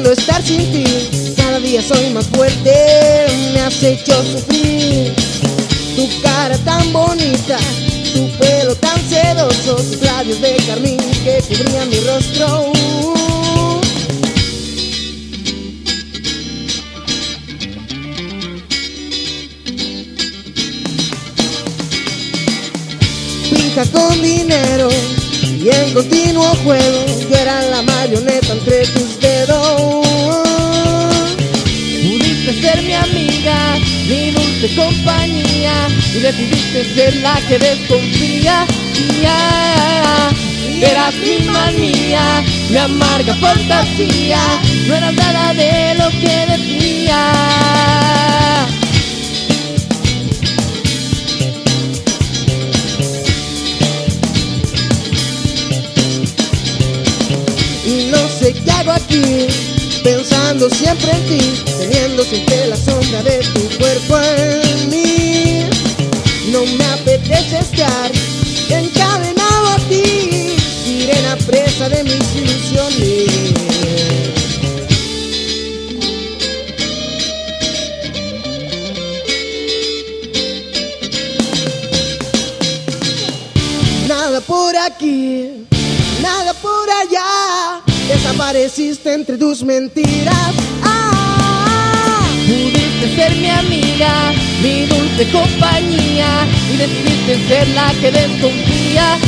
queriendo estar sin ti. Cada día soy más fuerte, me has hecho sufrir. Tu cara tan bonita, tu pelo tan sedoso, tus labios de carmín que cubrían mi rostro. Pinta con dinero y en continuo juego, yo era la marioneta entre tus dedos. Pudiste ser mi amiga, mi dulce compañía, y decidiste ser la que desconfía. Eras mi manía, mi amarga fantasía, no eras nada de lo que decía. Y no sé qué hago aquí, pensando siempre en ti, teniendo siempre la sombra de tu cuerpo en mí. No me apetece estar encadenado a ti, sirena presa de mis ilusiones. Nada por aquí, nada por allá, desapareciste entre tus mentiras. Pudiste ser mi amiga, mi dulce compañía, y decidiste ser la que desconfía.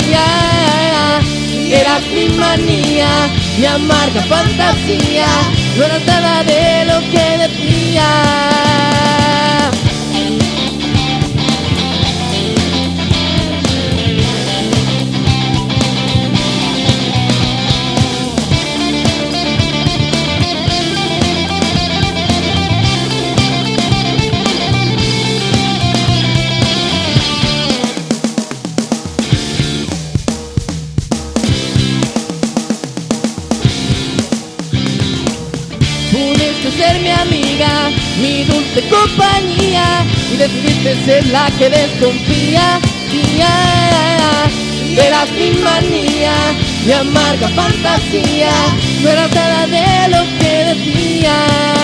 Eras mi manía, mi amarga fantasía, no eras nada de lo que decía. Ser mi amiga, mi dulce compañía, y decidiste ser la que desconfía. Eras mi manía, mi amarga fantasía, no eras nada de lo que decía.